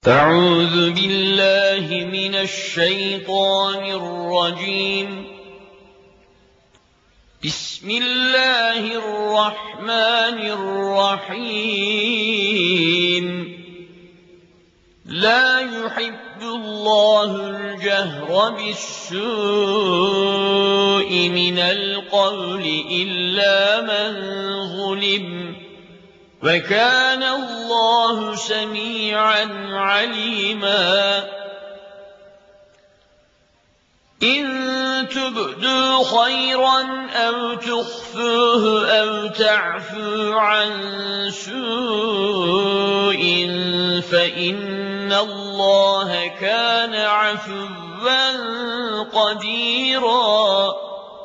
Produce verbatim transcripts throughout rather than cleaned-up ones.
أعوذ بالله من الشيطان الرجيم. بسم الله الرحمن الرحيم. لا يحب الله الجهر بالسوء من القول إلا من ظلم، وكان الله سميعا عليما. إن تبدوا خيرا أو تخفوه أو تعفو عن سوء فإن الله كان عفوا قديرا.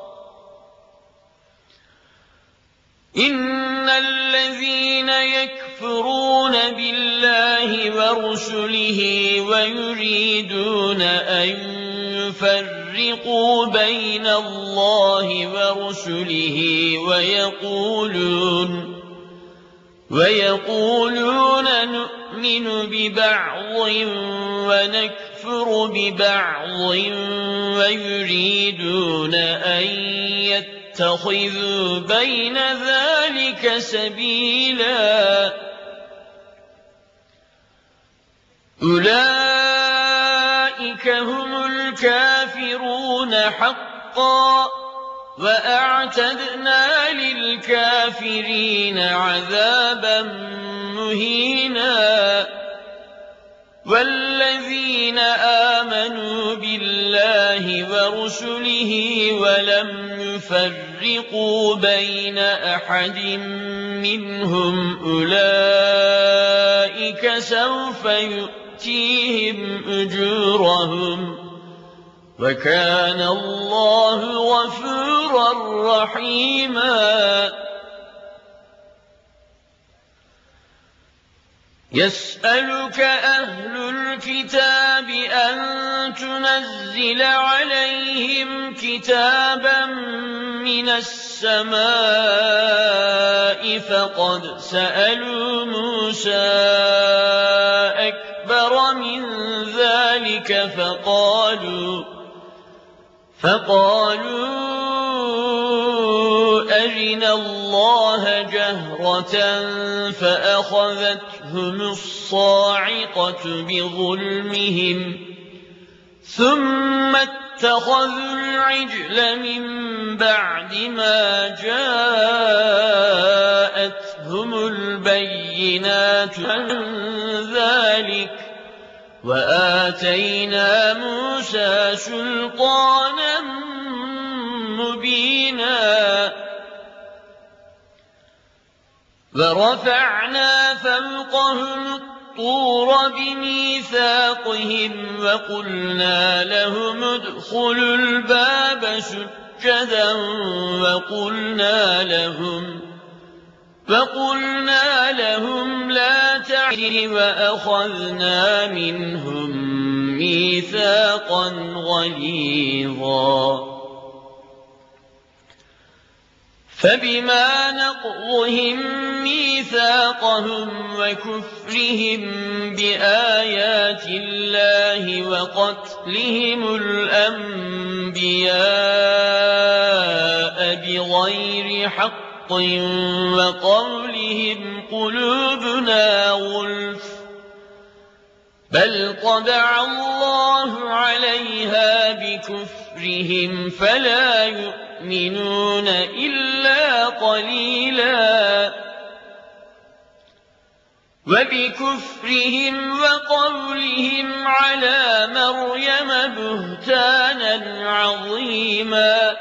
إن الذين يكفرون بالله ورسله ويريدون أن يفرقوا بين الله ورسله ويقولون ويقولون نؤمن ببعض ونكفر ببعض ويريدون أن يتخذوا بين ذلك سبيلا، أولئك هم الكافرون حقا، وأعتدنا للكافرين عذابا مهينا. والذين آمنوا بالله ورسله ولم يفرقوا بين أحد منهم أولئك سوف يؤتيهم أجورهم، وكان الله غفورا رحيما. يسألك أهل الكتاب أن تنزل عليهم كتابا من السماء، فقد سألوا موسى أكبر من ذلك فقالوا فقالوا أرنا الله جهرة فأخذتهم الصاعقة بظلمهم، ثم اتخذوا العجل من بعد ما جاءتهم البينات عن ذلك، وآتينا موسى سلطانا مبينا. ورفعنا فوقهم الطور بميثاقهم وقلنا لهم ادخلوا الباب سجدا وقلنا لهم وقلنا لهم لا تعدوا وأخذنا منهم ميثاقا غليظا. فبما نقضهم ميثاقهم وكفرهم بآيات الله وقتلهم الأنبياء بغير حق وقولهم قلوبنا غلف، بل طبع الله عليها بكفرهم فلا يؤمنون إلا قليلا. وبكفرهم وقولهم على مريم بهتانا عظيما،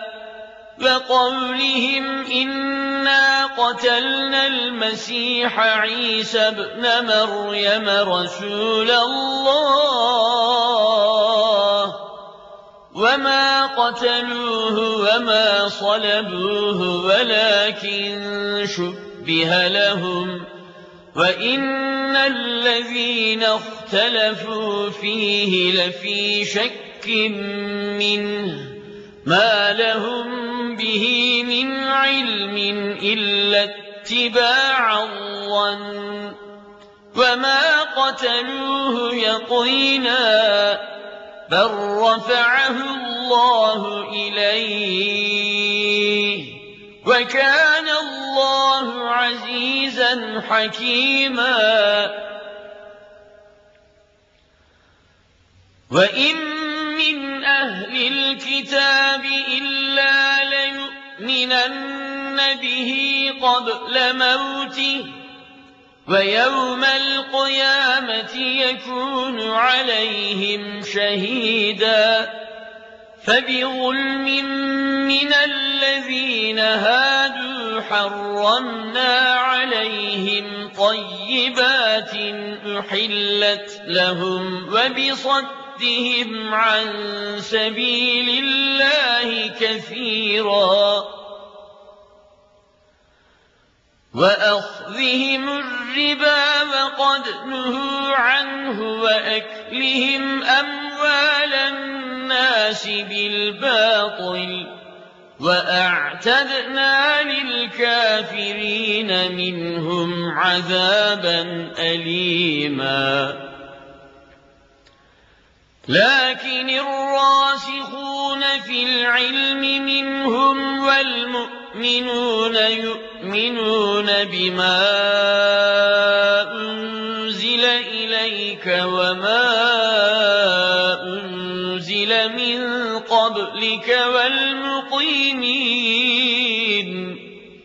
وقولهم إنا قتلنا المسيح عيسى ابن مريم رسول الله وما قتلوه وما صلبوه ولكن شبه لهم، وإن الذين اختلفوا فيه لفي شك منه ما لهم به من علم إلا اتباع الظن، وما قتلوه يقينا بل رفعه الله إليه وكان الله عزيزا حكيما وإن من أهل الكتاب إلا ليؤمنن به قبل موته ويوم القيامة يكون عليهم شهيدا فبظلم من الذين هادوا حرمنا عليهم طيبات أحلت لهم وبصدهم عن سبيل الله كثيرا وأخذهم الربا وقد نهوا عنه وأكلهم أموال الناس بالباطل وأعتدنا للكافرين منهم عذابا أليما لكن الراسخون في العلم منهم والمؤمنون يؤمنون بما أنزل إليك وما أنزل من قبلك والمقيمين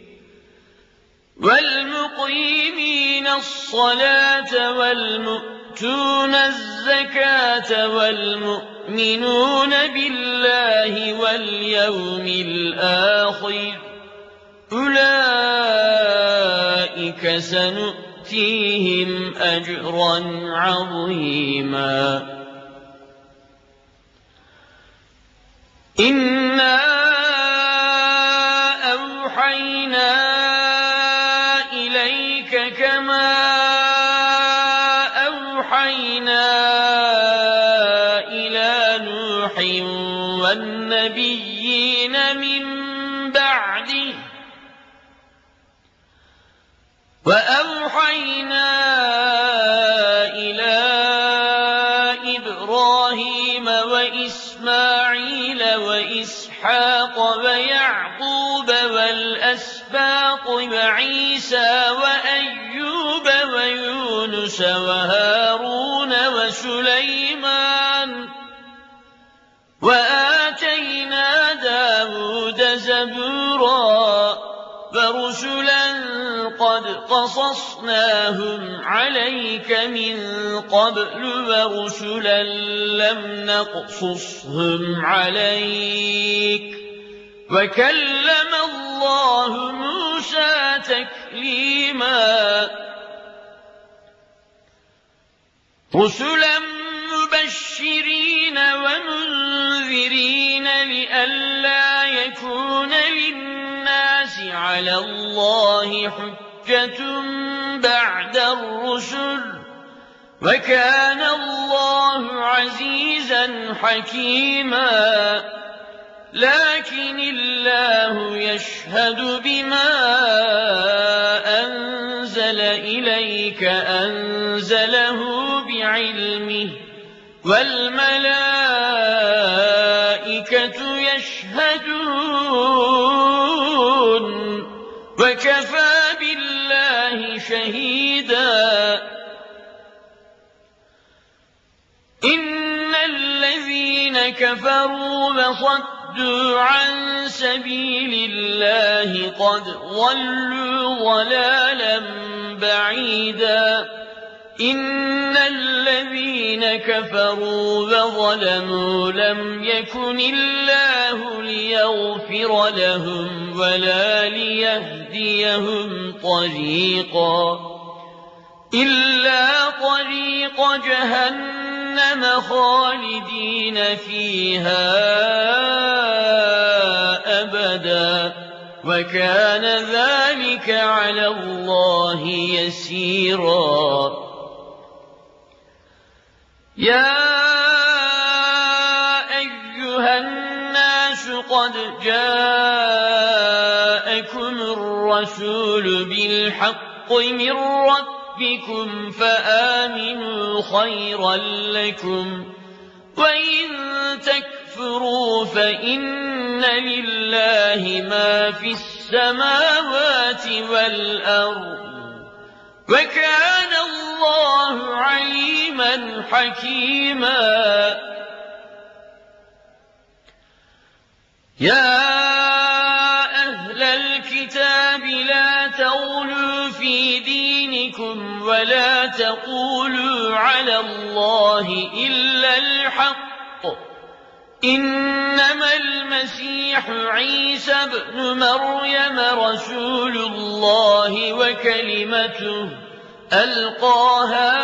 والمقيمين الصلاة والمؤمنين يؤتون الزكاة والمؤمنون بالله واليوم الآخر أولئك سنؤتيهم أجرا عظيما إنا أوحينا إليك كما أوحينا إلى نوح والنبيين من بعده وأوحينا إلى إبراهيم وإسماعيل وإسحاق ويعقوب والأسباط وعيسى وأيوب ويونس وهارون وسليمان وآتينا داود زبورا ورسلا قد قصصناهم عليك من قبل ورسلا لم نقصصهم عليك وكلم الله موسى تكليما رسلا مبشرين ومنذرين لئلا يكون للناس على الله حجة بعد الرسل وكان الله عزيزا حكيما لكن الله يشهد بما أنزل إليك أنزله بعلمه والملائكة يشهدون وكفى بالله شهيدا إن الذين كفروا وصدوا عن سبيل الله قد ضلوا ضلالا بعيدا إن الذين كفروا وظلموا لم يكن الله ليغفر لهم ولا ليهديهم طريقا إلا طريق جهنم خالدين فيها أبدا وكان ذلك على الله يسيرا يا أيها الناس قد جاءكم الرسول بالحق من ربكم ربكم فآمنوا خيرا لكم، وإن تكفروا فإن لله ما في السماوات والأرض، وكان الله عليما حكيما. يا أهل الكتاب لا تغلوا في دينكم ولا تقولوا على الله إلا الحق، إنما المسيح عيسى ابن مريم رسول الله وكلمته ألقاها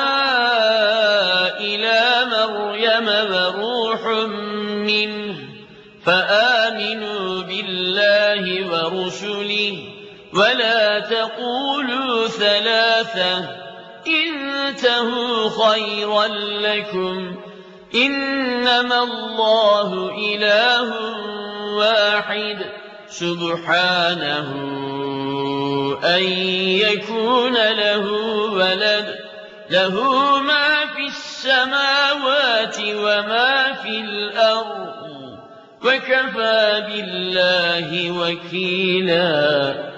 إلى مريم وروح منه، فآمنوا بالله ورسله ولا تقولوا ثلاثة، انتهوا خيرا لكم، إنما الله إله واحد سبحانه أن يكون له ولد، له ما في السماوات وما في الأرض، وكفى بالله وكيلا.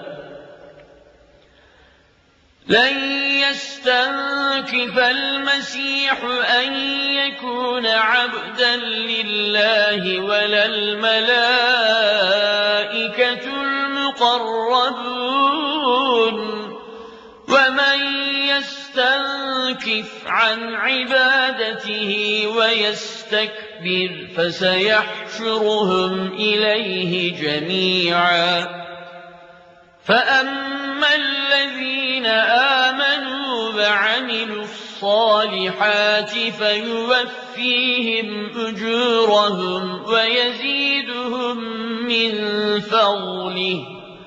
لن يستنكف المسيح أن يكون عبدا لله ولا الملائكة المقربون، ومن يستنكف عن عبادته ويستكبر فسيحشرهم إليه جميعا. فأما الذين آمنوا وعملوا الصالحات فيوفيهم أجورهم ويزيدهم من فضله،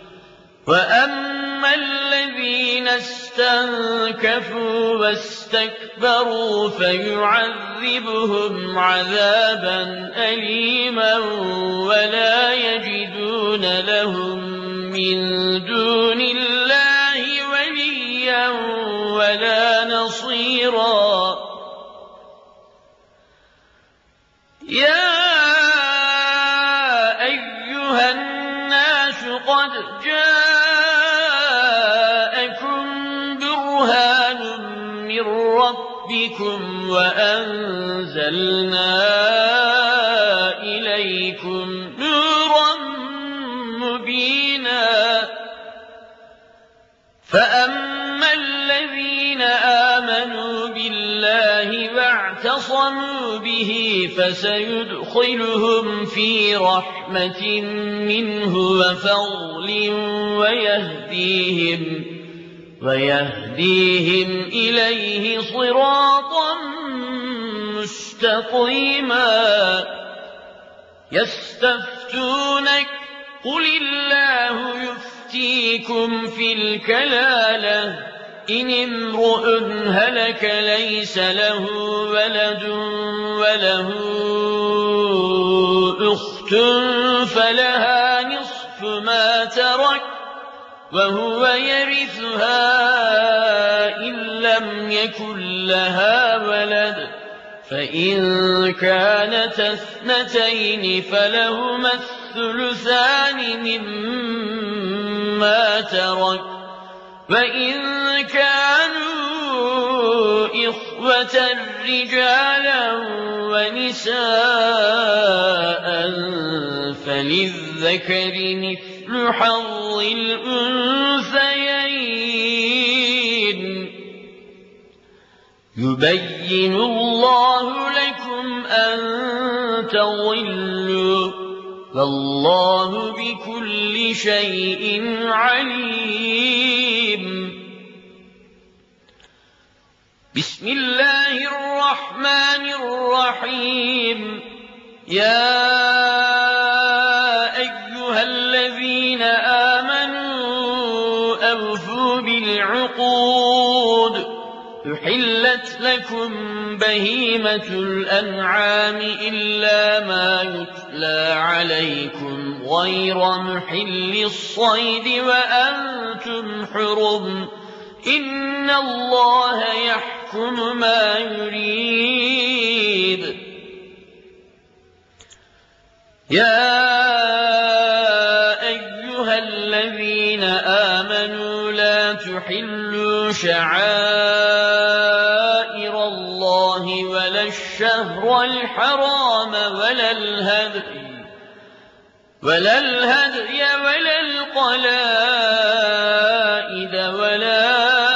وأما الذين استنكفوا واستكبروا فيعذبهم عذابا أليما ولا يجدون لهم من دون الله وليا ولا نصيرا. يا أيها الناس قد جاءكم برهان من ربكم وأنزلنا إليكم نورا مبينا. فأما الذين آمنوا بالله واعتصموا به فسيدخلهم في رحمة منه وفضل ويهديهم ويهديهم إليه صراطا مستقيما. يستفتونك قل الله يفتيكم في الكلالة إن امرؤ هلك ليس له ولد وله أخت فلها نصف ما ترك وهو يرثها إن لم يكن لها ولد، فإن كانت اثنتين فلهما الثلثان مما ترك، وإن كانوا إخوة رجالا ونساء فللذكر مثل حظ الأنثيين. يبين الله لكم أن تضلوا والله بكل شيء عليم. بسم الله الرحمن الرحيم. يا أيها الذين آمنوا أوفوا بالعقود أحلت لكم بهيمة الأنعام إلا ما يتلى عليكم غير محل الصيد وأنتم حرم إن الله يحكم ما يريد. يا أيها الذين آمنوا لا تحلوا شعائر الله ولا الشهر الحرام ولا الهدي ولا الهدي ولا القلائد ولا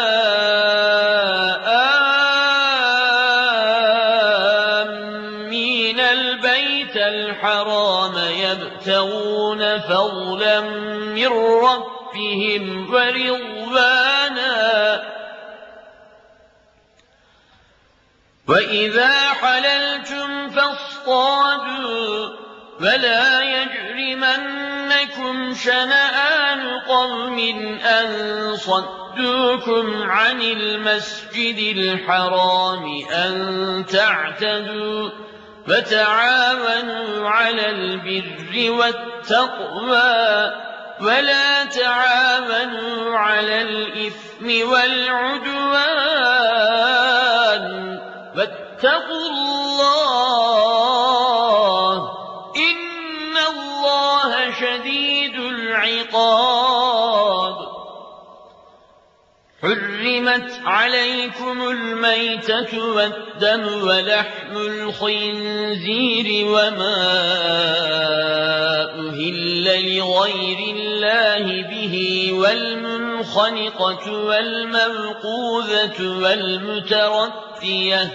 آمين البيت الحرام يبتغون فضلا من ربهم ورضوانا وإذا حللتم فاصطادوا ولا يجرمنكم شنآن قوم أن صدوكم عن المسجد الحرام أن تعتدوا وتعاونوا على البر والتقوى ولا تعاونوا على الإثم والعدوان واتقوا الله إن الله شديد العقاب. حرمت عليكم الميتة والدم ولحم الخنزير وما أهل لغير الله به والمنخنقة والموقوذة والمتردية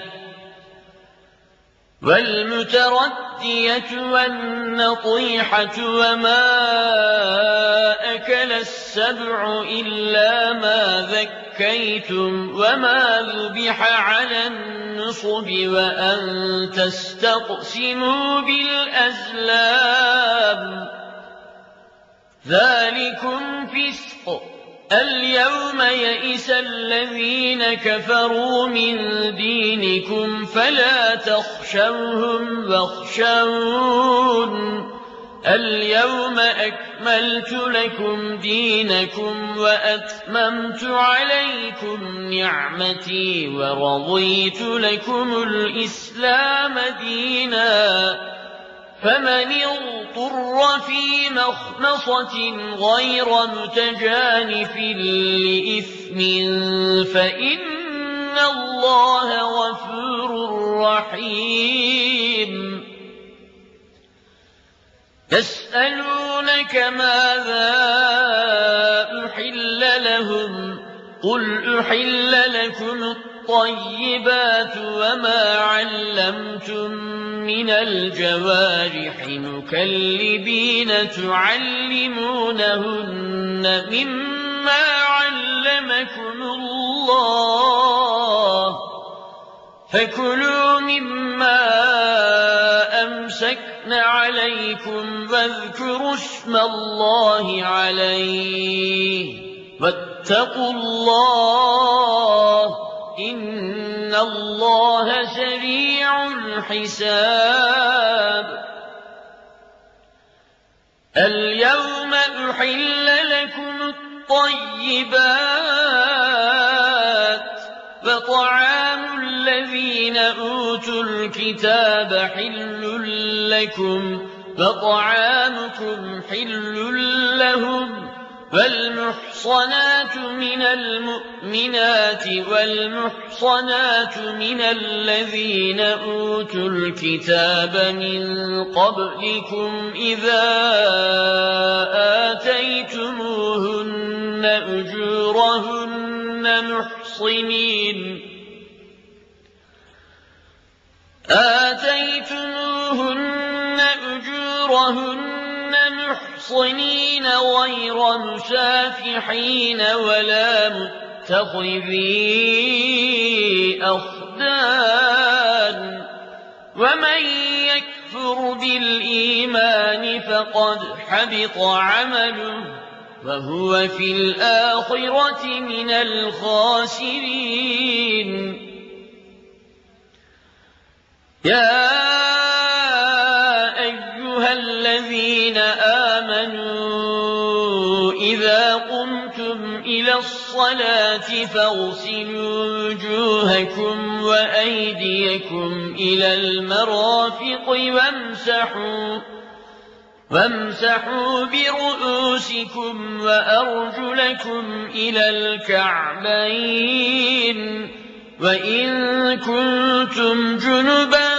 والمتردية والنطيحة وما أكل السبع إلا ما ذكيتم وما ذبح على النصب وأن تستقسموا بالأزلام ذلكم فسق. اليوم يئس الذين كفروا من دينكم فلا تخشوهم واخشون اليوم أكملت لكم دينكم وأتممت عليكم نعمتي ورضيت لكم الإسلام دينا فمن اضطر في مخمصة غير متجانف لإثم فإن الله غفور رحيم. يسألونك ماذا أحل لهم قل أحل لكم الطيبات وما علمتم من الجوارح مكلبين تعلمونهن مما علمكم الله فكلوا مما أمسكن عليكم واذكروا اسم الله عليه واتقوا الله إن الله سريع الحساب. اليوم أحل لكم الطيبات وطعام الذين أوتوا الكتاب حل لكم وطعامكم حل لهم والمحصنات من المؤمنات والمحصنات من الذين أوتوا الكتاب من قبلكم إذا آتيتموهن أجورهن محصنين آتيتموهن أجورهن محصنين غير مسافحين ولا متخذي أخدان ومن يكفر بالإيمان فقد حبط عمله وهو في الآخرة من الخاسرين. يا أيها الذين آمنوا إذا قمتم إلى الصلاة الصلاة فاغسلوا وجوهكم وأيديكم إلى المرافق وامسحوا وامسحوا برؤوسكم وأرجلكم إلى الكعبين وإن كنتم جنبا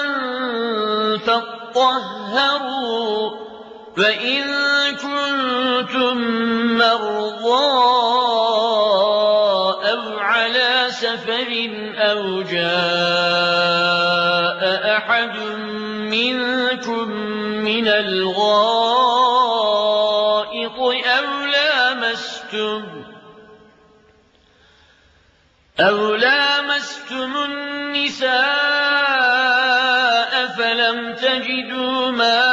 فاطهروا وإن كنتم مرضى أو على سفر أو جاء أحد منكم من الغائط أو لامستم أو لامستم النساء فلم تجدوا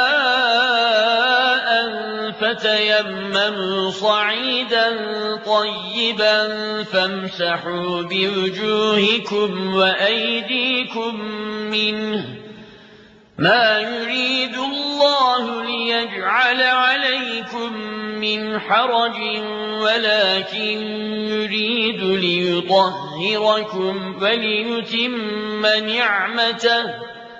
ماء فتيمموا صعيدا طيبا فامسحوا بوجوهكم وأيديكم منه ما يريد الله ليجعل عليكم من حرج ولكن يريد ليطهركم وليتم نعمته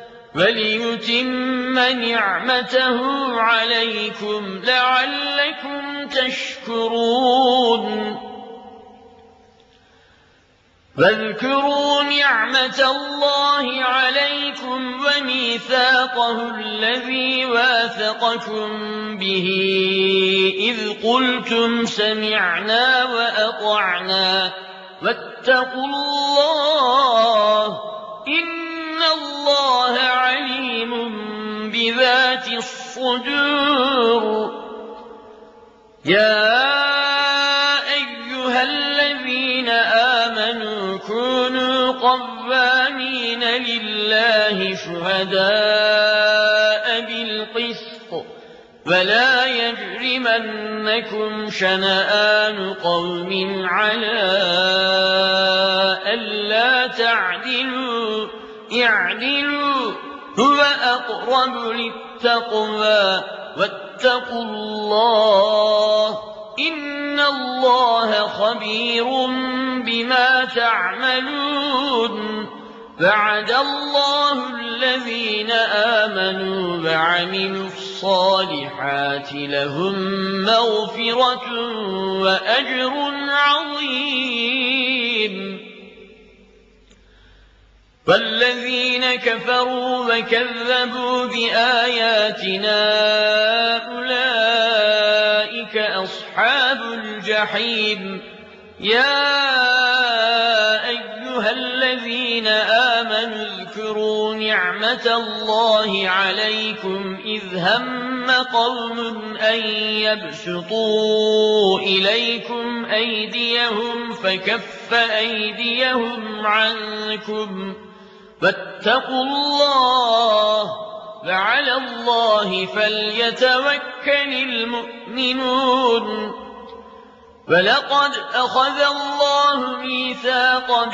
وليتم نعمته عليكم لعلكم تشكرون واذكروا نعمة الله عليكم وميثاقه الذي واثقكم به إذ قلتم سمعنا وأطعنا واتقوا الله إن الله عليم بذات الصدور يا أيها الذين آمنوا كونوا قوامين لله شهداء بالقسط ولا يجرمنكم شنآن قوم على ألا تعدلوا اعدلوا هو أقرب للتقوى واتقوا الله إن الله خبير بما تعملون وعد الله الذين آمنوا وعملوا الصالحات لهم مغفرة وأجر عظيم والذين كفروا وكذبوا بآياتنا أولئك أصحاب الجحيم يا أيها الذين آمنوا اذكروا نعمة الله عليكم إذ هم قوم أن يبسطوا إليكم أيديهم فكف أيديهم عنكم واتقوا الله وعلى الله فليتوكل المؤمنون ولقد أخذ الله ميثاق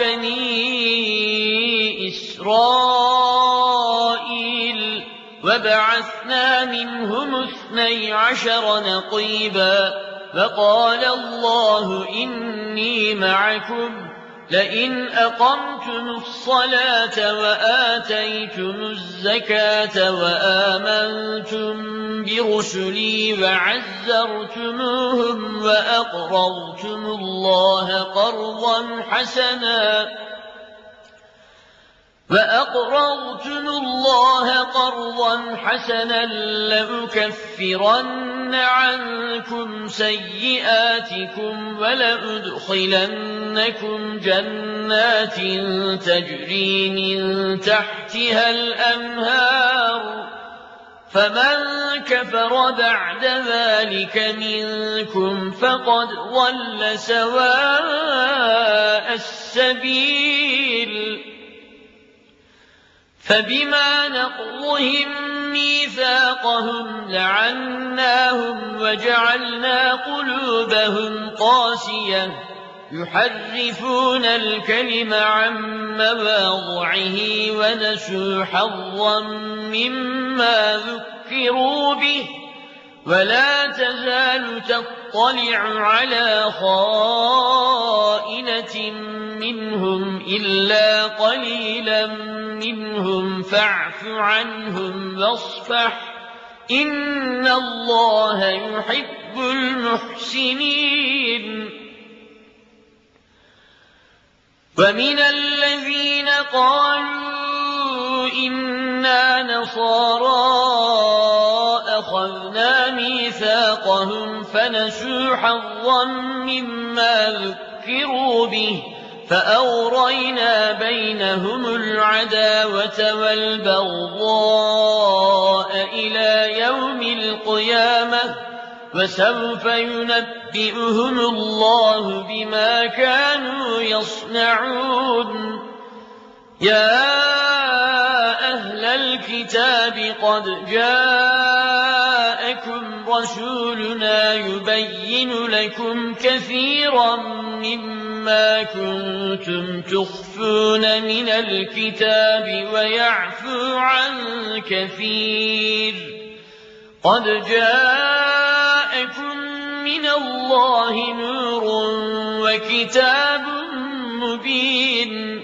بني إسرائيل وبعثنا منهم اثني عشر نقيبا وقال الله إني معكم لئن أقمتم الصلاة وآتيتم الزكاة وآمنتم برسلي وعزرتموهم وأقرضتم الله قرضا حسنا وأقرضتم الله قرضا حسنا لأكفرن عنكم سيئاتكم ولأدخلنكم جنات تجري من تحتها الأنهار فمن كفر بعد ذلك منكم فقد ضل سواء السبيل فبما نقضهم ميثاقهم لعناهم وجعلنا قلوبهم قاسية يحرفون الكلم عن مواضعه ونسوا حظا مما ذكروا به ولا تزال تطلع نطلع على خائنة منهم إلا قليلا منهم فاعف عنهم واصفح إن الله يحب المحسنين. ومن الذين قالوا إنا نصارى أخذنا ميثاقهم فنسوا حظا مما ذكروا به فأغرينا بينهم العداوة والبغضاء إلى يوم القيامة وسوف ينبئهم الله بما كانوا يصنعون. يا أهل الكتاب قد جاءكم رسولنا يبين لكم كثيرا مما كنتم تخفون من الكتاب ويعفو عن كثير. قد جاءكم من الله نور وكتاب مبين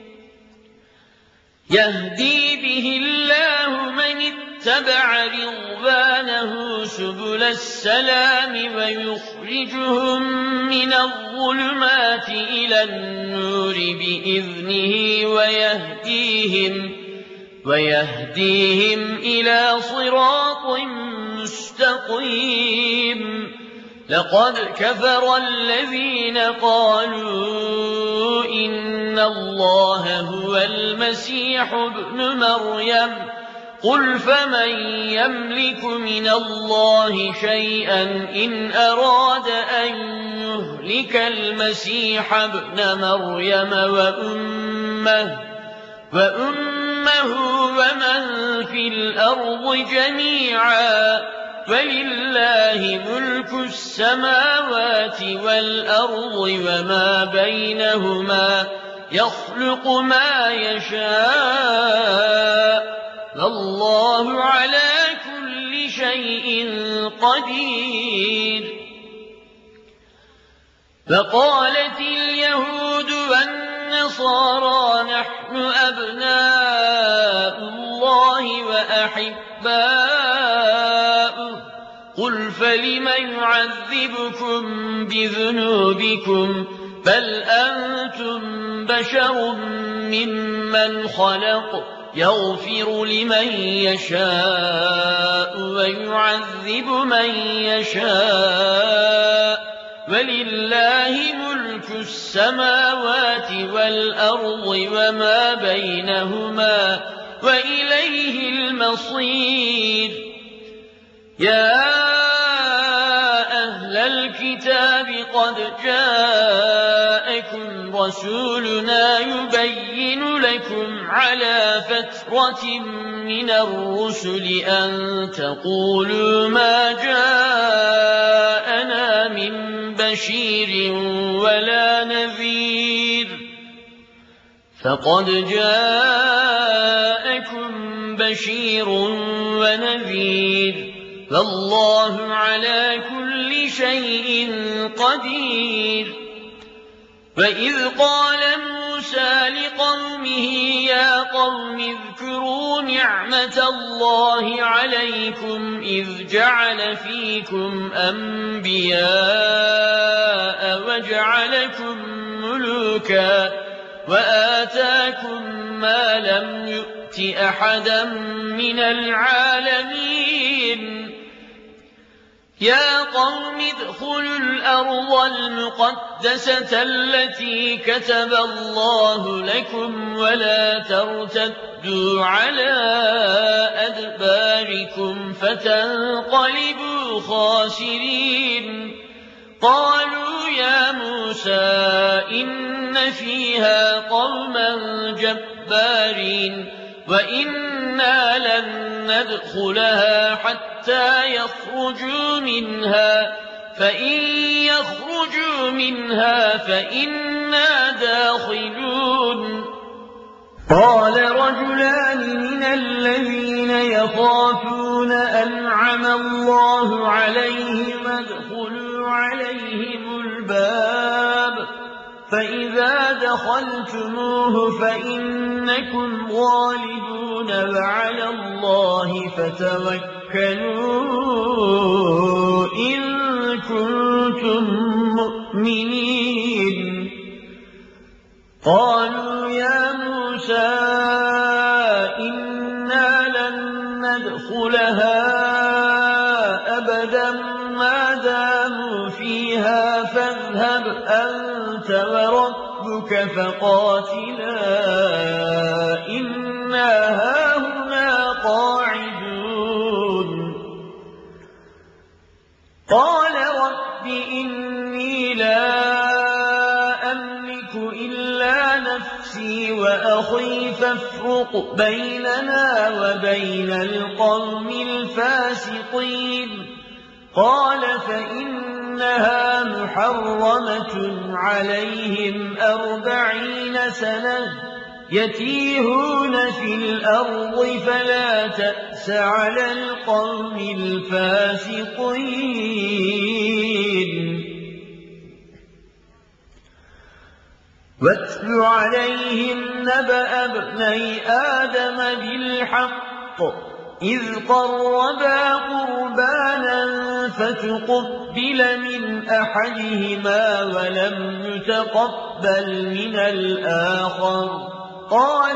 يهدي به الله من اتبع رضوانه سبل السلام ويخرجهم من الظلمات إلى النور بإذنه ويهديهم ويهديهم إلى صراط مستقيم. لقد كفر الذين قالوا إن الله هو المسيح ابن مريم قل فمن يملك من الله شيئا إن أراد أن يهلك المسيح ابن مريم وأمه وأمه ومن في الأرض جميعا ولله ملك السماوات والأرض وما بينهما يخلق ما يشاء والله على كل شيء قدير. فقالت اليهود والنصارى نحن أبناء الله وأحباؤه قل فلم يعذبكم بذنوبكم بل أنتم بشر ممن خلق يغفر لمن يشاء ويعذب من يشاء ولله ملك السماوات والأرض وما بينهما وإليه المصير. يا أهل الكتاب قد جاءكم رسولنا يبين لكم على فترة من الرسل أن تقولوا ما جاءنا من بشير ولا نذير فقد جاءكم بشير ونذير فالله على كل شيء قدير. وإذ قال موسى لقومه يا قوم اذكروا نعمة الله عليكم إذ جعل فيكم أنبياء وجعلكم ملوكا وآتاكم ما لم يؤت أحدا من العالمين. يا قوم ادخلوا الأرض المقدسة التي كتب الله لكم ولا ترتدوا على أدباركم فتنقلبوا خاسرين. قالوا يا موسى إن فيها قوما جبارين وإنا لن ندخلها حتى يخرجوا منها فإن يخرجوا منها فإنا داخلون. قال رجلان من الذين يخافون أنعم الله عليهم ادخلوا وادخلوا عليهم الباب فإذا دخلتموه فإنكم غالبون وعلى الله فتوكلوا إن كنتم مؤمنين قالوا يا موسى إنا لن ندخلها أبدا ما داموا فيها فاذهب أنت وربك فقاتلا إنا هاهنا قاعدون قال رب إني لا أملك إلا نفسي وأخي فافرق بيننا وبين القوم الفاسقين قال فإنها محرمة عليهم أربعين سنة يتيهون في الأرض فلا تأس على القوم الفاسقين واتل عليهم نبأ ابني آدم بالحق إذ قربا قربانا فتقبل من أحدهما ولم يتقبل من الآخر قال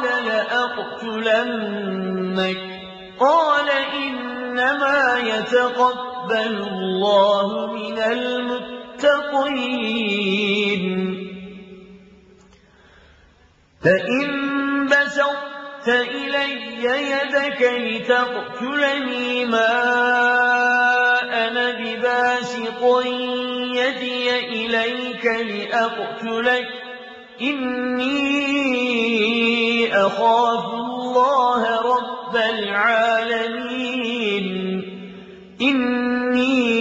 لأقتلنك قال إنما يتقبل الله من المتقين فإن بسطت إلي يدك لتقتلني ما أنا بباسط يدي إليك لأقتلك إني أخاف الله رب العالمين إني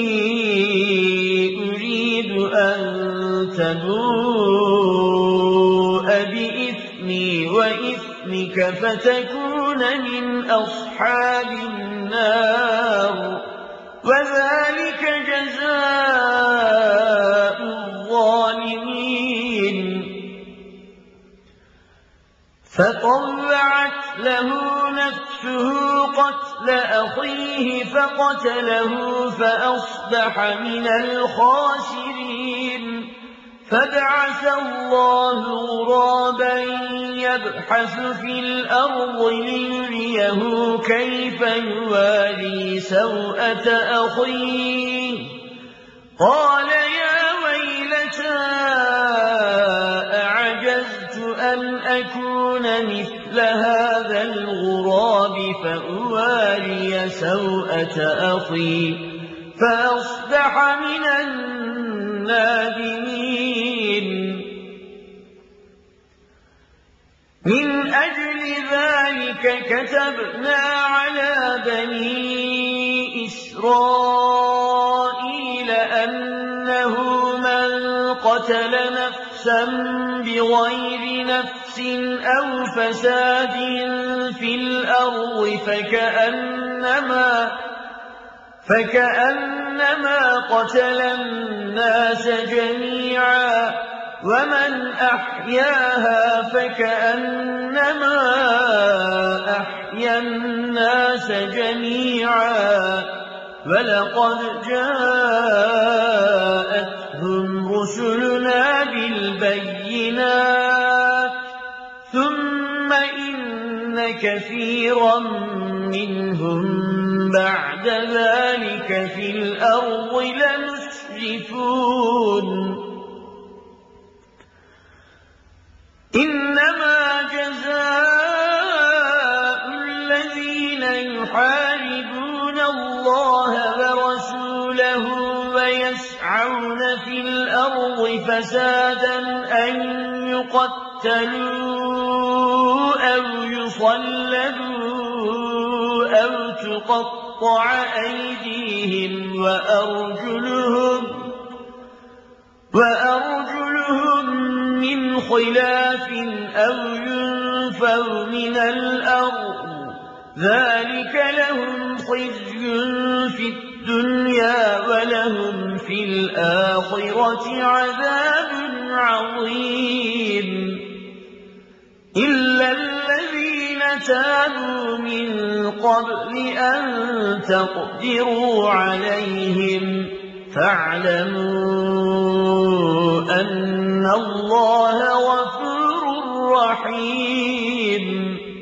أريد أن تبوء بإثمي وإثمك فتكون من أصحاب النار وذلك جزاء الظالمين فطوعت له نفسه قتل أخيه فقتله فأصبح من الخاسرين فبعث الله غرابا يبحث في الأرض ليريه كيف يواري سوءة أخيه قال يا ويلتى أعجزت أن أكون مثل هذا الغراب فأواري سوءة أخي فأصبح من النادمين من أجل ذلك كتبنا على بني إسرائيل أنه من قتل نفسا بغير نفس أو فساد في الأرض فكأنما فكأنما قتل الناس جميعا ومن أحياها فكأنما أحيا الناس جميعا ولقد جاءتهم رسلنا بالبينات ثم إن كثيرا منهم بعد ذلك في الأرض لمسرفون إنما جزاء الذين يحاربون الله ورسوله ويسعون في الأرض فسادا أن يقتلوا أو يصلبوا أو تقطع أيديهم وأرجلهم وأرجلهم من خلاف أو ينفوا من الأرض ذلك لهم خزي في الدنيا ولهم في الآخرة عذاب عظيم إلا الذين تابوا من قبل أن تقدروا عليهم فاعلموا أن الله غفور رحيم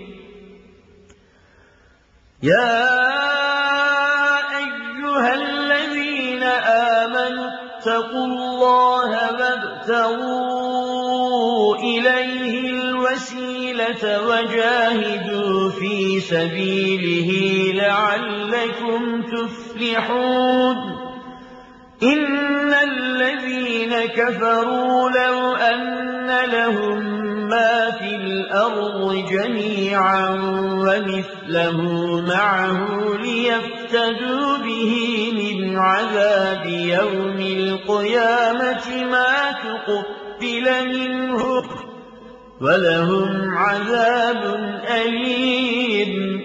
يا أيها الذين آمنوا اتقوا الله وابتغوا إليه الوسيلة وجاهدوا في سبيله لعلكم تفلحون إن الذين كفروا لو أن لهم ما في الأرض جميعا ومثله معه ليفتدوا به من عذاب يوم القيامة ما تقبل منهم ولهم عذاب أليم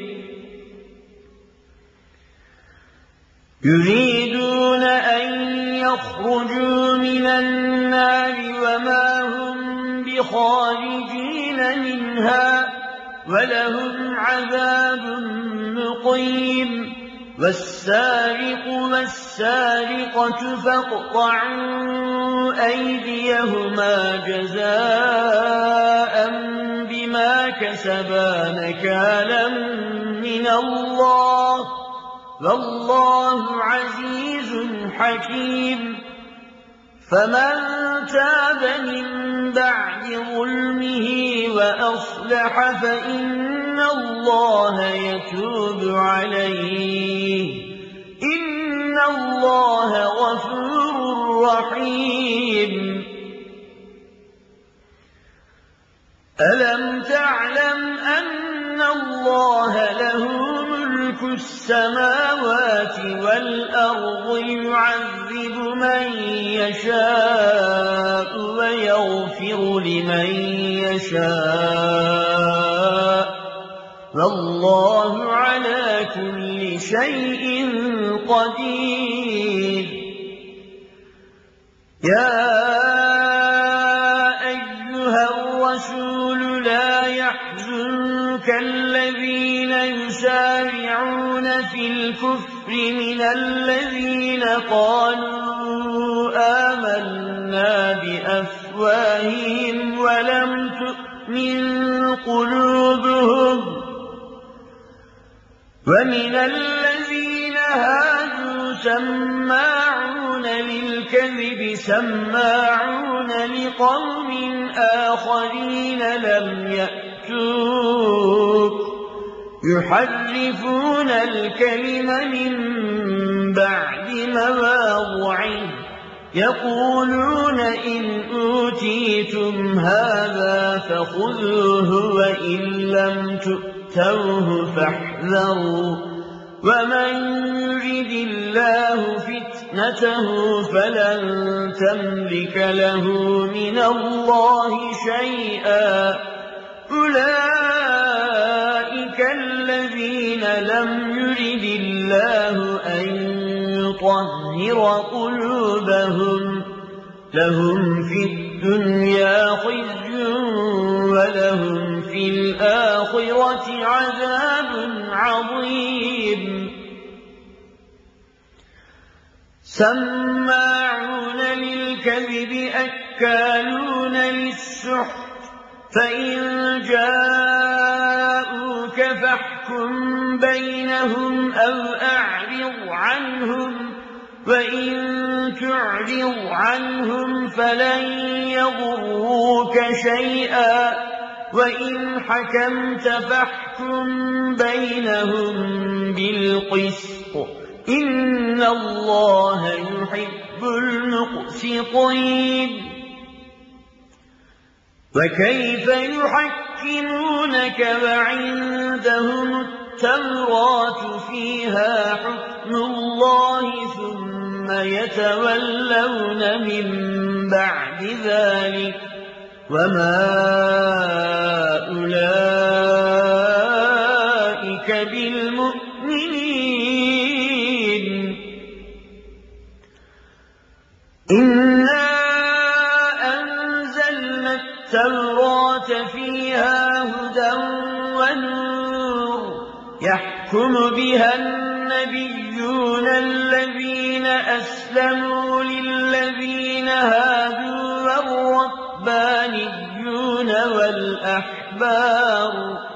يريدون أن يخرجوا من النار وما هم بخارجين منها ولهم عذاب مقيم والسارق والسارقة فاقطعوا أيديهما جزاء بما كسبا نكالا من الله والله عزيز حكيم فمن تاب من بعد ظلمه وأصلح فإن الله يتوب عليه إن الله غفور رحيم ألم تعلم أن الله له ملك السماوات والأرض يعذب من يشاء ويغفر لمن يشاء والله على كل شيء قدير يا أيها الرسول لا يحزنك الذين يسارعون في الكفر من الذين قالوا آمنا بأفواههم ولم تؤمن قلوبهم ومن الذين هادوا سماعون للكذب سماعون لقوم آخرين لم يأتوك يحرفون الكلم من بعد مواضعه يقولون إن أوتيتم هذا فخذوه وإن لم تؤتوه فاحذروا ومن يرد الله فتنته فلن تملك له من الله شيئا أولئك الذين لم يرد الله أن يطهر قلوبهم لهم في الدنيا خزي ولهم في الآخرة عذاب عظيم سماعون للكذب أكالون للسحت فإن جاءوك فاحكم بينهم أو أعرض عنهم وإن تعرض عنهم فلن يضروك شيئا وإن حكمت فاحكم بينهم بالقسط إن الله يحب المقسطين وكيف يحكمونك وعندهم التوراة فيها حكم الله ثم يتولون من بعد ذلك وما أولئك المؤمنين إنا أنزلنا التوراة فيها هدى ونور يحكم بها النبيون الذين أسلموا للذين هادوا والربانيون والأحبار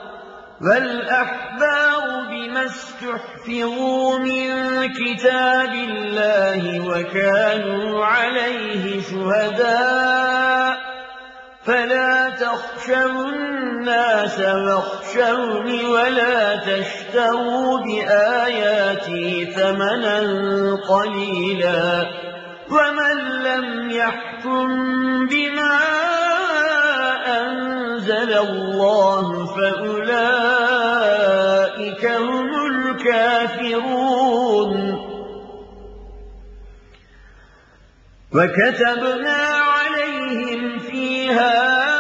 والأحبار بما استحفظوا من كتاب الله وكانوا عليه شهداء فلا تخشوا الناس واخشوني ولا تشتروا بآياتي ثمنا قليلا ومن لم يحكم بما أنزل الله فأولئك هم الكافرون وكتبنا عليهم فيها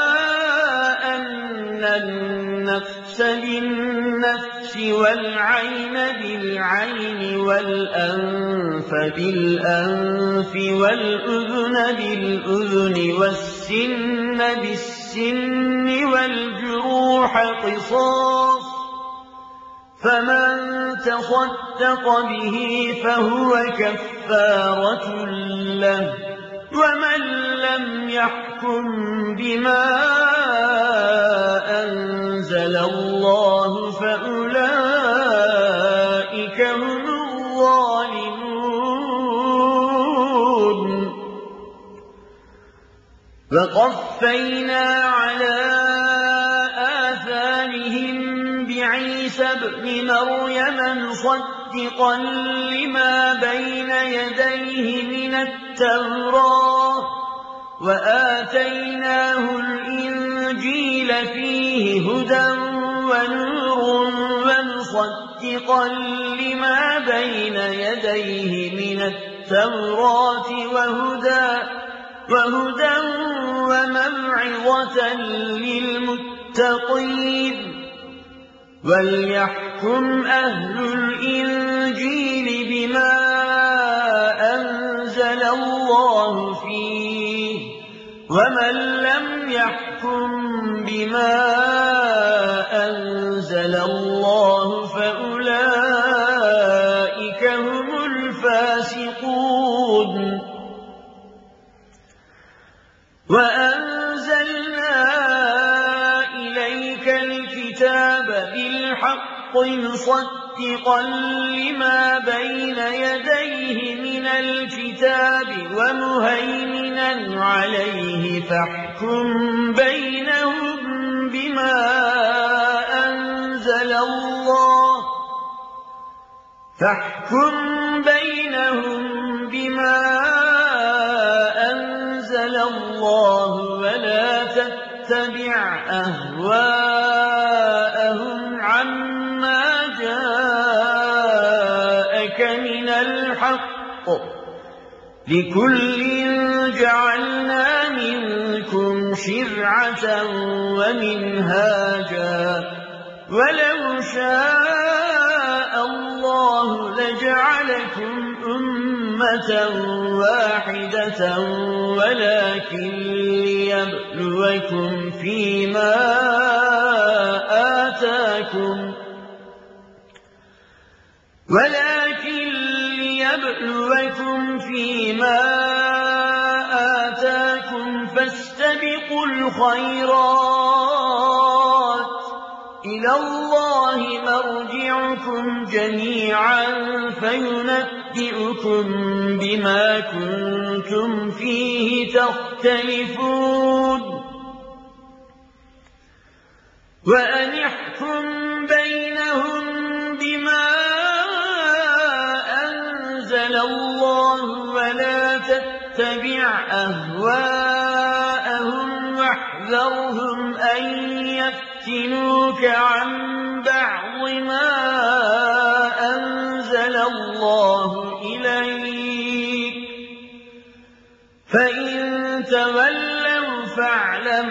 أن النفس بالنفس والعين بالعين والأنف بالأنف والأذن بالأذن والسن بالسن والجروح قصاص فمن تصدق به فهو كفارة له ومن لم يحكم بما أنزل الله فأولئك هم الظالمون وقفينا على آثارهم بعيسى ابن مريم مصدقا لما بين يديه من التوراة وآتيناه الإنجيل فيه هدى ونور ومصدقا لما بين يديه من التوراة وهدى وهدى وموعظة للمتقين وليحكم أهل الإنجيل بما أنزل الله فيه ومن لم يحكم بما أنزل الله فأولئك هم الفاسقون وأنزلنا إليك الكتاب بالحق مصدقا لما بين يديه من الكتاب ومهيمنا عليه فاحكم بينهم بما أنزل الله فاحكم بينهم بما أنزل الله ولا تتبع أهواءهم عما جاءك من الحق لكل جعلنا منكم شرعة ومنهاجا ولو شاء الله لجعلكم أمة واحدة ولكن ليبلوكم فيما آتاكم ولكن ليبلوكم فيما آتاكم فاستبقوا الخيرات إلى الله مرجعكم جميعا فينبئكم بما كنتم فيه تختلفون وأن يحكم بينهم بما أنزل الله ولا تتبع أهواءهم واحذرهم أن يفتنوك عن بعض ما أنزل الله إليك فإن تولوا فاعلم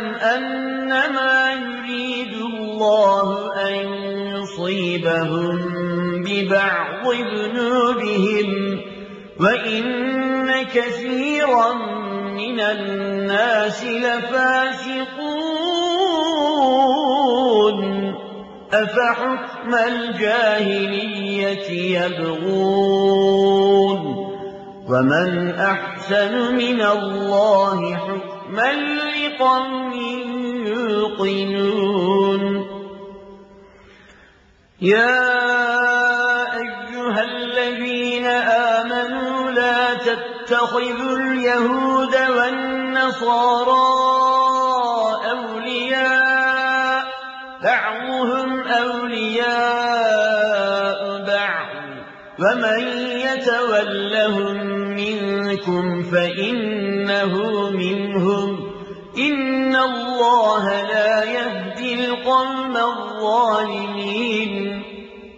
أنما يريد الله أن يصيبهم ببعض ذنوبهم وإن كثيرا من الناس لفاسقون أفحكم الجاهلية يبغون ومن أحسن من الله حكما لقوم يوقنون يا أيها الذين آمنوا لا تتخذوا اليهود والنصارى أولياء بعضهم أولياء بعض ومن يتولهم منكم فإنه منهم إن الله لا يهدي القوم الظالمين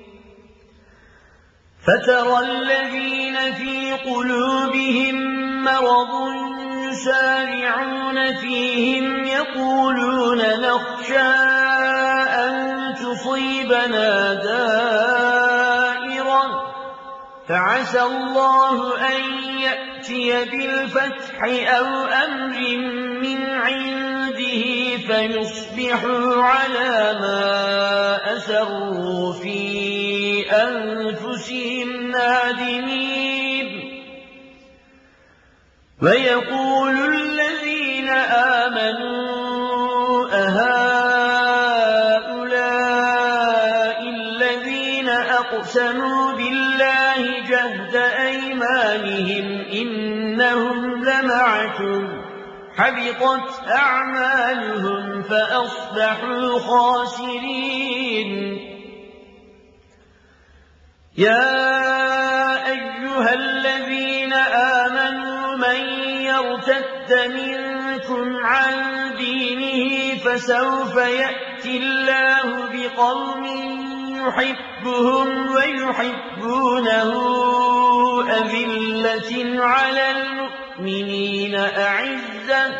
فترى الذين في قلوبهم مرض يسارعون فيهم يقولون نخشى أن تصيبنا دائرة فعسى الله أن يأتي بالفتح أو أمر من عنده فيصبحوا على ما أسروا في أنفسهم نادمين ويقول الذين آمنوا أهؤلاء الذين أقسموا بالله جهد أيمانهم إنهم لمعكم حبطت أعمالهم فأصبحوا خاسرين يا أيها الذين آمنوا من يرتد منكم عن دينه فسوف يأتي الله بقوم يحبهم ويحبونه أذلة على المؤمنين أعزة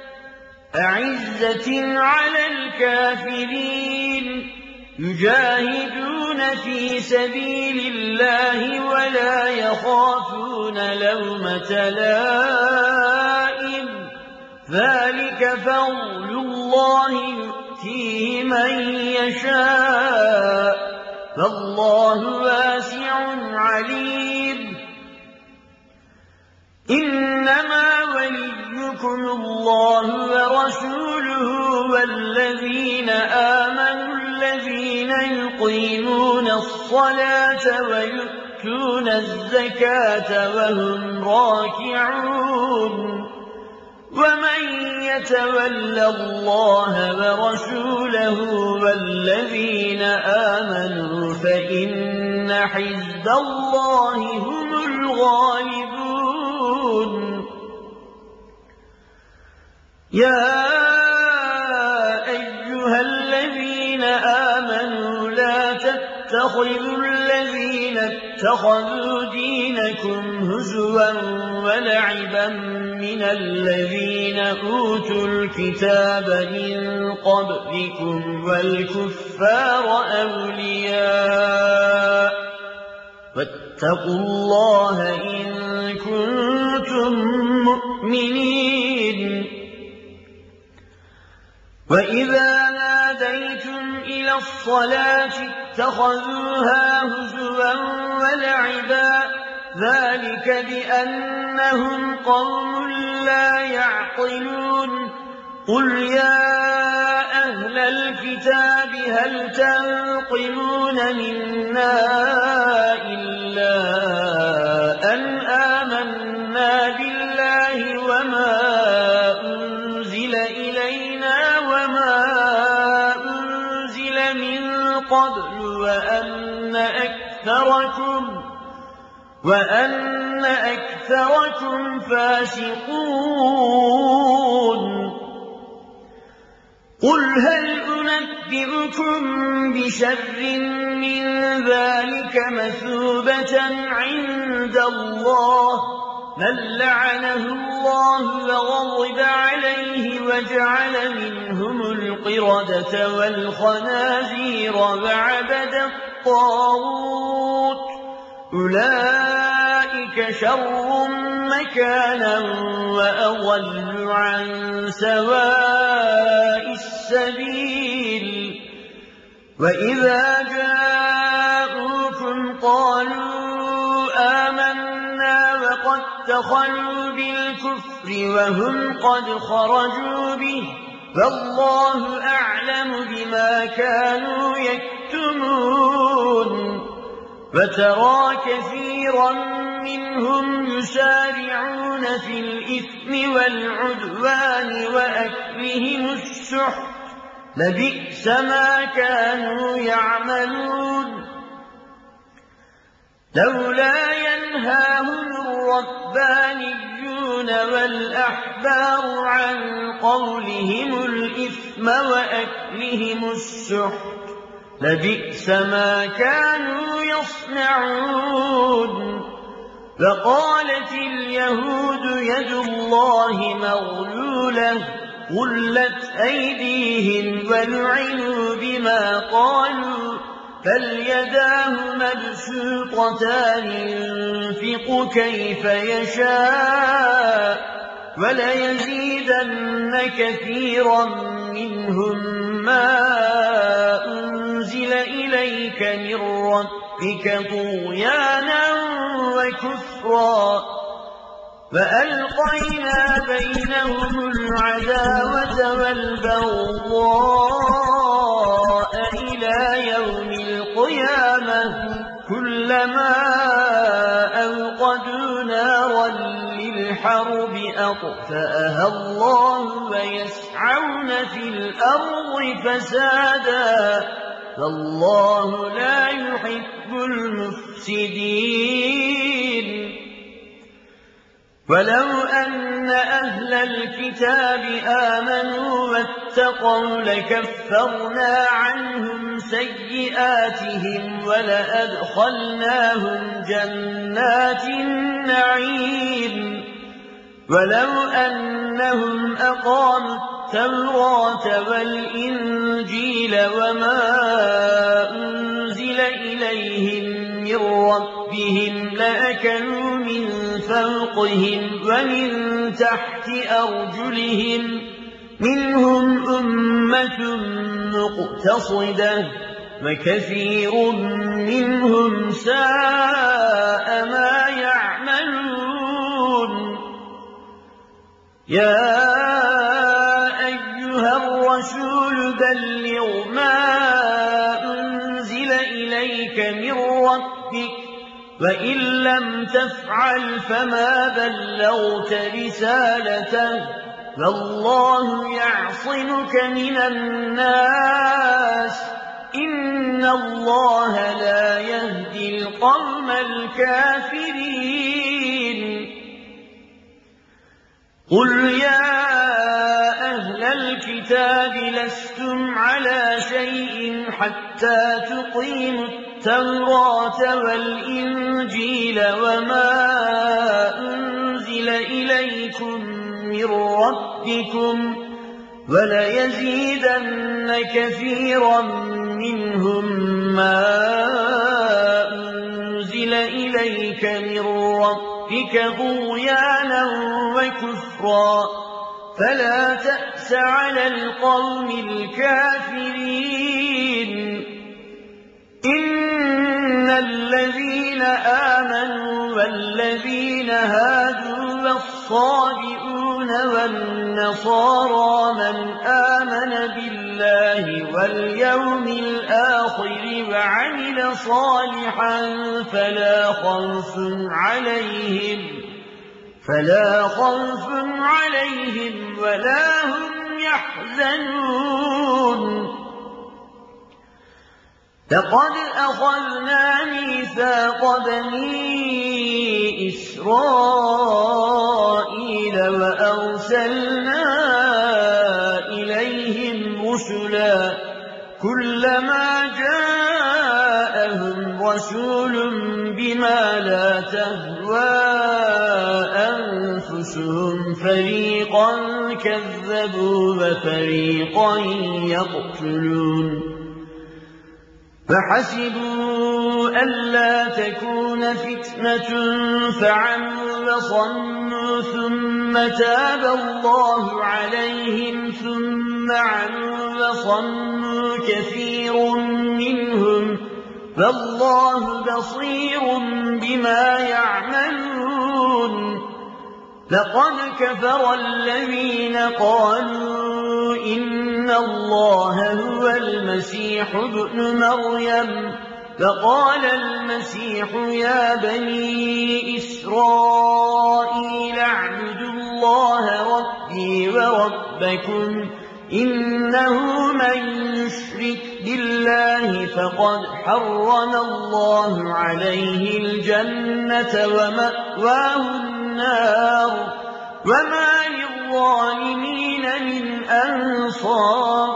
أعزة على الكافرين يجاهدون في سبيل الله ولا يخافون لومة لائم ذلك فضل الله يؤتيه من يشاء فالله واسع عليم إنما وليكم الله ورسوله والذين آمنوا الذين يقيمون الصلاة ويؤتون الزكاة وهم راكعون ومن يتول الله ورسوله والذين آمنوا فإن حزب الله هم الغالبون يا أيها الذين آمنوا لا تتخذوا الذين اتخذوا دينكم هزوا ولعبا من الذين أوتوا الكتاب من قبلكم والكفار أولياء واتقوا الله إن كنتم مؤمنين وإذا ناديتم إلى الصلاة اتخذوها هزوا ولعبا ذلك بأنهم قوم لا يعقلون قل يا أهل الكتاب هل تنقمون منا إلا أن آمنا بالله وما أنزل إلينا وما أنزل من قبل وأن أكثركم وأن أكثركم فاسقون قل هل أنبئكم بشر من ذلك مثوبة عند الله من لعنه الله وغضب عليه وجعل منهم القردة والخنازير وعبد الطاغوت أولئك شر مكانا وأضل عن سواء السبيل وإذا جاءوكم قالوا آمنا وقد دخلوا بالكفر وهم قد خرجوا به فالله أعلم بما كانوا يكتمون وترى كثيرا منهم يسارعون في الإثم والعدوان وأكلهم السحت لبئس ما كانوا يعملون لولا ينهاهم الربانيون والأحبار عن قولهم الإثم وأكلهم السحت لبئس ما كانوا يصنعون فقالت اليهود يد الله مغلولة غلت أيديهم ولعنوا بما قالوا بل يداه مبسوطتان ينفق كيف يشاء وليزيدن كثيرا منهم ما أنزل إليك من ربك طغيانا وكفرا فألقينا بينهم العداوة والبغضاء إلى يوم القيامة كلما أوقدوا نارا للحرب أطفأها الله ويسعون في الأرض فسادا فالله لا يحب المفسدين ولو أن أهل الكتاب آمنوا واتقوا لكفرنا عنهم سيئاتهم ولأدخلناهم جنات النعيم ولو أنهم أقاموا التوراة والإنجيل وما أنزل إليهم من ربهم لأكلوا من فوقهم ومن تحت أرجلهم منهم أمة مقتصدة وكثير منهم ساء ما يعملون يا أيها الرسول بلغ ما أنزل إليك من ربك وإن لم تفعل فما بلغت رسالته فالله يعصمك من الناس إن الله لا يهدي القوم الكافرين قل يا أهل الكتاب لستم على شيء حتى تقيموا التوراة والإنجيل وما أنزل إليكم من ربكم وليزيدن كثيرا منهم ما أنزل إليك من ربك طغيانا وكفرا فلا تأس على القوم الكافرين إن الذين آمنوا والذين هادوا والصابئون والنصارى من آمن بالله واليوم الآخر وعمل صالحا فلا خوف عليهم فلا خوف عليهم ولا هم يحزنون لقد أخذنا ميثاق بني إسرائيل وأرسلنا إليهم رسلا كلما جاءهم رسول بما لا تهوى أنفسهم فريقا كذبوا وفريقا يقتلون فحسبوا ألا تكون فتنة فعموا وصموا ثم تاب الله عليهم ثم عموا وصموا كثير منهم فالله بصير بما يعملون. لقد كفر الذين قالوا إن الله هو المسيح ابن مريم فقال المسيح يا بني إسرائيل اعبدوا الله ربي وربكم إنه من يشرك بالله فقد حرم الله عليه الجنة ومأواه النار وما للظالمين من أنصار.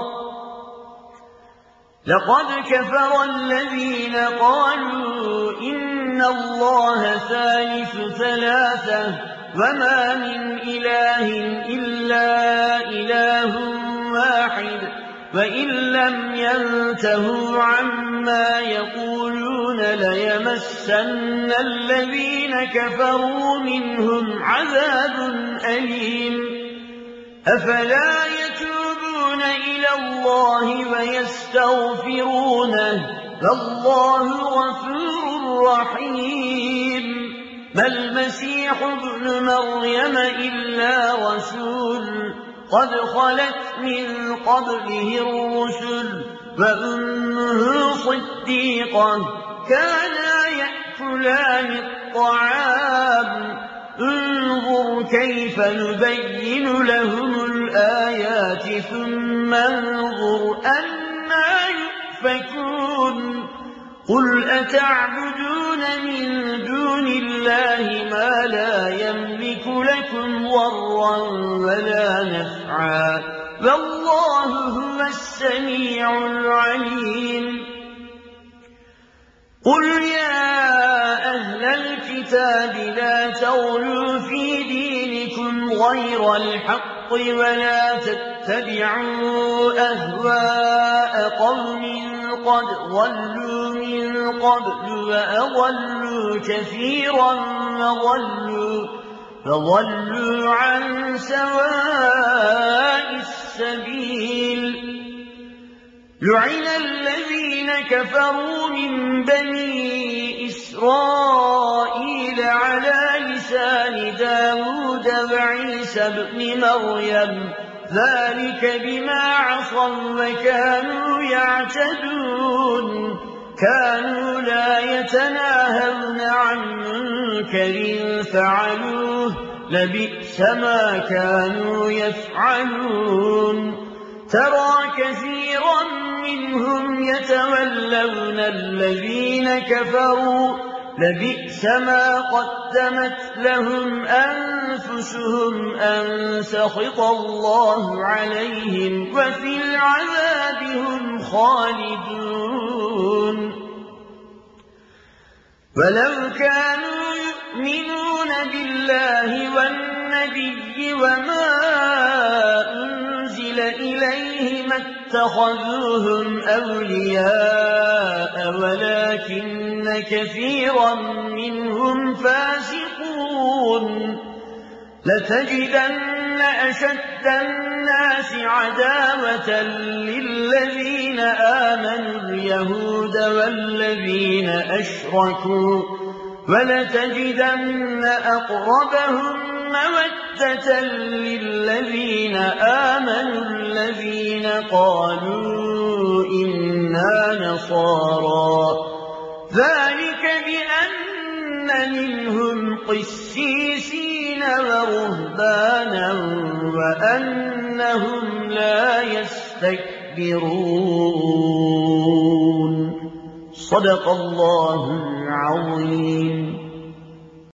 لقد كفر الذين قالوا إن الله ثالث ثلاثة وما من إله إلا إله واحد وإن لم ينتهوا عما يقولون ليمسن الذين كفروا منهم عذاب أليم. أفلا يتوبون إلى الله ويستغفرونه فالله غفور رحيم. ما المسيح ابن مريم إلا رسول قد خلت من قبله الرسل وأمه صديقة كانا يأكلان الطعام انظر كيف نبين لهم الآيات ثم انظر أنا يؤفكون. قل أتعبدون من دون الله ما لا يملك لكم ضرا ولا نفعا والله هو السميع العليم. قل يا أهل الكتاب لا تغلوا في دينكم غير الحق ولا تتبعوا أهواء قوم قد ضلوا من قبل وأضلوا كثيرا وضلوا فضلوا عن سواء السبيل. لعن الذين كفروا من بني إسرائيل على لسان داود وعيسى بن مريم ذلك بما عصوا وكانوا يعتدون. كانوا لا يتناهون عن منكر فعلوه لبئس ما كانوا يفعلون. ترى كثيرا منهم يتولون الذين كفروا لبئس ما قدمت لهم أنفسهم أن سخط الله عليهم وفي العذاب هم خالدون. ولو كانوا يؤمنون بالله والنبي وما أنزل إليه ما اتخذوهم أولياء ولكن كثيرا منهم فاسقون. لتجدن أشد الناس عداوة للذين آمنوا اليهود والذين أشركوا ولتجدن أقربهم مودة للذين آمنوا الذين قالوا إنا نصارى ذلك بأن منهم قسيسين ورهبانا وأنهم لا يستكبرون. صدق الله العظيم.